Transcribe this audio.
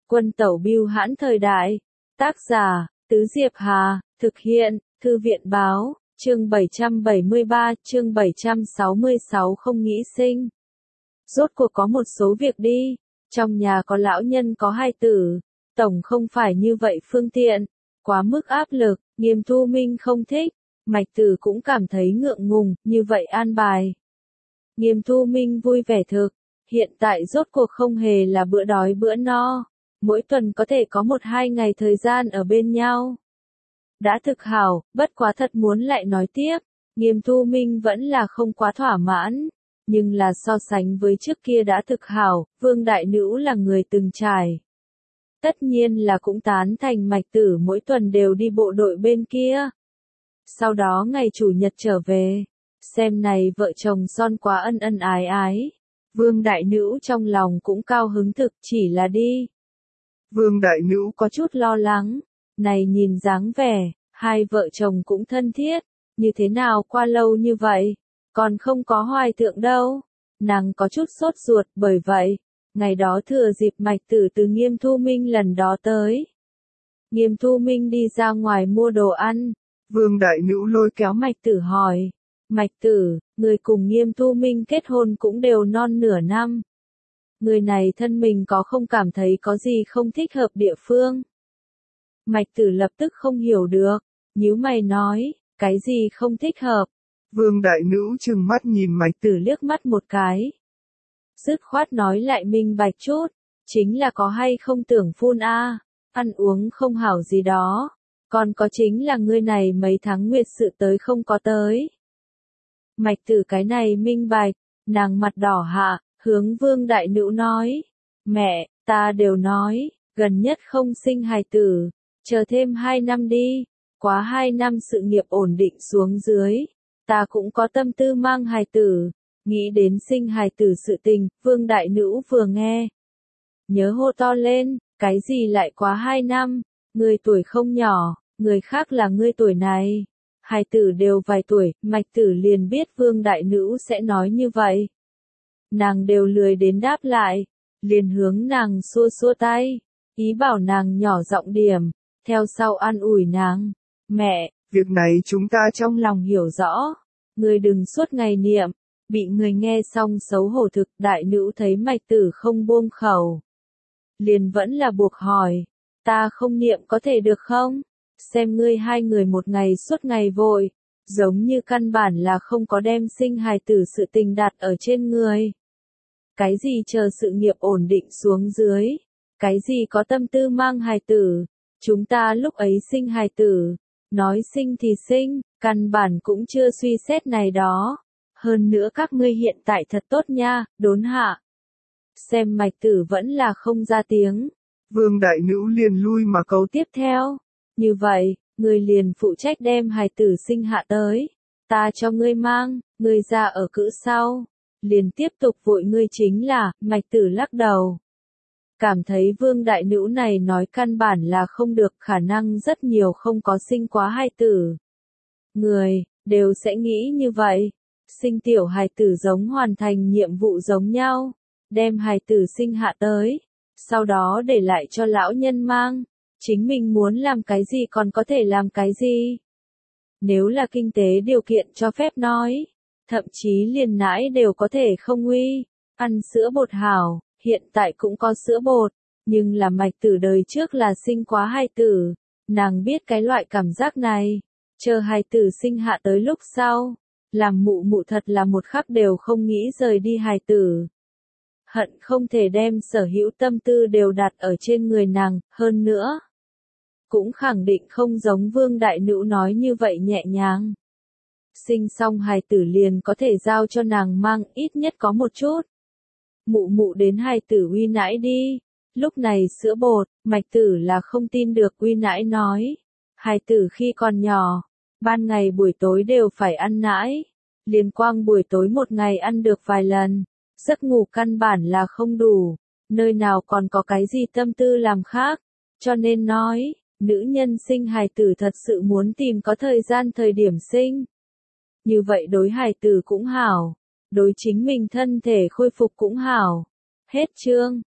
Quân tẩu bưu hãn thời đại. Tác giả, Tứ Diệp Hà, thực hiện, Thư viện báo, chương 773, chương 766 không nghĩ sinh. Rốt cuộc có một số việc đi, trong nhà có lão nhân có hai tử, tổng không phải như vậy phương tiện, quá mức áp lực, Nghiêm Thu Minh không thích, Mạch Tử cũng cảm thấy ngượng ngùng, như vậy an bài. Nghiêm Thu Minh vui vẻ thực, hiện tại rốt cuộc không hề là bữa đói bữa no, mỗi tuần có thể có 1-2 ngày thời gian ở bên nhau. Đã thực hảo, bất quá thật muốn lại nói tiếp, Nghiêm Thu Minh vẫn là không quá thỏa mãn, nhưng là so sánh với trước kia đã thực hảo, Vương Đại Nữ là người từng trải. Tất nhiên là cũng tán thành Mạch Tử mỗi tuần đều đi bộ đội bên kia. Sau đó ngày Chủ nhật trở về, xem này vợ chồng son quá ân ân ái ái. Vương Đại Nữ trong lòng cũng cao hứng thực, chỉ là đi. Vương Đại Nữ có chút lo lắng, này nhìn dáng vẻ, hai vợ chồng cũng thân thiết, như thế nào qua lâu như vậy, còn không có hoài thượng đâu. Nàng có chút sốt ruột, bởi vậy, ngày đó thừa dịp Mạch Tử từ Nghiêm Thu Minh lần đó tới. Nghiêm Thu Minh đi ra ngoài mua đồ ăn, Vương Đại Nữ lôi kéo Mạch Tử hỏi, Mạch Tử, người cùng Nghiêm Thu Minh kết hôn cũng đều non nửa năm. Người này thân mình có không cảm thấy có gì không thích hợp địa phương? Mạch Tử lập tức không hiểu được, nhíu mày nói, cái gì không thích hợp? Vương Đại Nữ trừng mắt nhìn Mạch Tử liếc mắt một cái. Dứt khoát nói lại minh bạch chút, chính là có hay không tưởng phun ăn uống không hảo gì đó, còn có chính là ngươi này mấy tháng nguyệt sự tới không có tới. Mạch Tử cái này minh bạch, nàng mặt đỏ hạ, hướng Vương Đại Nữ nói, mẹ, ta đều nói, gần nhất không sinh hài tử, chờ thêm 2 năm đi, quá 2 năm sự nghiệp ổn định xuống dưới, ta cũng có tâm tư mang hài tử. Nghĩ đến sinh hài tử sự tình, Vương Đại Nữ vừa nghe. Nhớ hô to lên, cái gì lại quá 2 năm, người tuổi không nhỏ, người khác là ngươi tuổi này. Hài tử đều vài tuổi, Mạch Tử liền biết Vương Đại Nữ sẽ nói như vậy. Nàng đều lười đến đáp lại, liền hướng nàng xua xua tay, ý bảo nàng nhỏ giọng điểm, theo sau an ủi nàng. Mẹ, việc này chúng ta trong lòng hiểu rõ, người đừng suốt ngày niệm. Bị người nghe xong xấu hổ thực, Đại Nữ thấy Mạch Tử không buông khẩu. Liền vẫn là buộc hỏi, ta không niệm có thể được không? Xem ngươi hai người một ngày suốt ngày vội, giống như căn bản là không có đem sinh hài tử sự tình đặt ở trên người. Cái gì chờ sự nghiệp ổn định xuống dưới, cái gì có tâm tư mang hài tử, chúng ta lúc ấy sinh hài tử, nói sinh thì sinh, căn bản cũng chưa suy xét này đó. Hơn nữa các ngươi hiện tại thật tốt nha, đốn hạ. Xem Mạch Tử vẫn là không ra tiếng. Vương Đại Nữ liền lui mà câu tiếp theo. Như vậy, ngươi liền phụ trách đem hài tử sinh hạ tới. Ta cho ngươi mang, ngươi ra ở cữ sau. Liền tiếp tục vội ngươi chính là, Mạch Tử lắc đầu. Cảm thấy Vương Đại Nữ này nói căn bản là không được, khả năng rất nhiều không có sinh quá hài tử. Người, đều sẽ nghĩ như vậy. Sinh tiểu hài tử giống hoàn thành nhiệm vụ giống nhau, đem hài tử sinh hạ tới, sau đó để lại cho lão nhân mang, chính mình muốn làm cái gì còn có thể làm cái gì. Nếu là kinh tế điều kiện cho phép nói, thậm chí liền nãi đều có thể không uy, ăn sữa bột hảo, hiện tại cũng có sữa bột, nhưng là Mạch Tử đời trước là sinh quá hài tử, nàng biết cái loại cảm giác này, chờ hài tử sinh hạ tới lúc sau. Làm mụ mụ thật là một khắc đều không nghĩ rời đi hài tử. Hận không thể đem sở hữu tâm tư đều đặt ở trên người nàng, hơn nữa. Cũng khẳng định không giống Vương Đại Nữ nói như vậy nhẹ nhàng. Sinh xong hài tử liền có thể giao cho nàng mang ít nhất có một chút. Mụ mụ đến hài tử uy nãi đi. Lúc này sữa bột, Mạch Tử là không tin được uy nãi nói. Hài tử khi còn nhỏ. Ban ngày buổi tối đều phải ăn nãi, liền quang buổi tối một ngày ăn được vài lần, giấc ngủ căn bản là không đủ, nơi nào còn có cái gì tâm tư làm khác, cho nên nói, nữ nhân sinh hài tử thật sự muốn tìm có thời gian thời điểm sinh. Như vậy đối hài tử cũng hảo, đối chính mình thân thể khôi phục cũng hảo. Hết chương.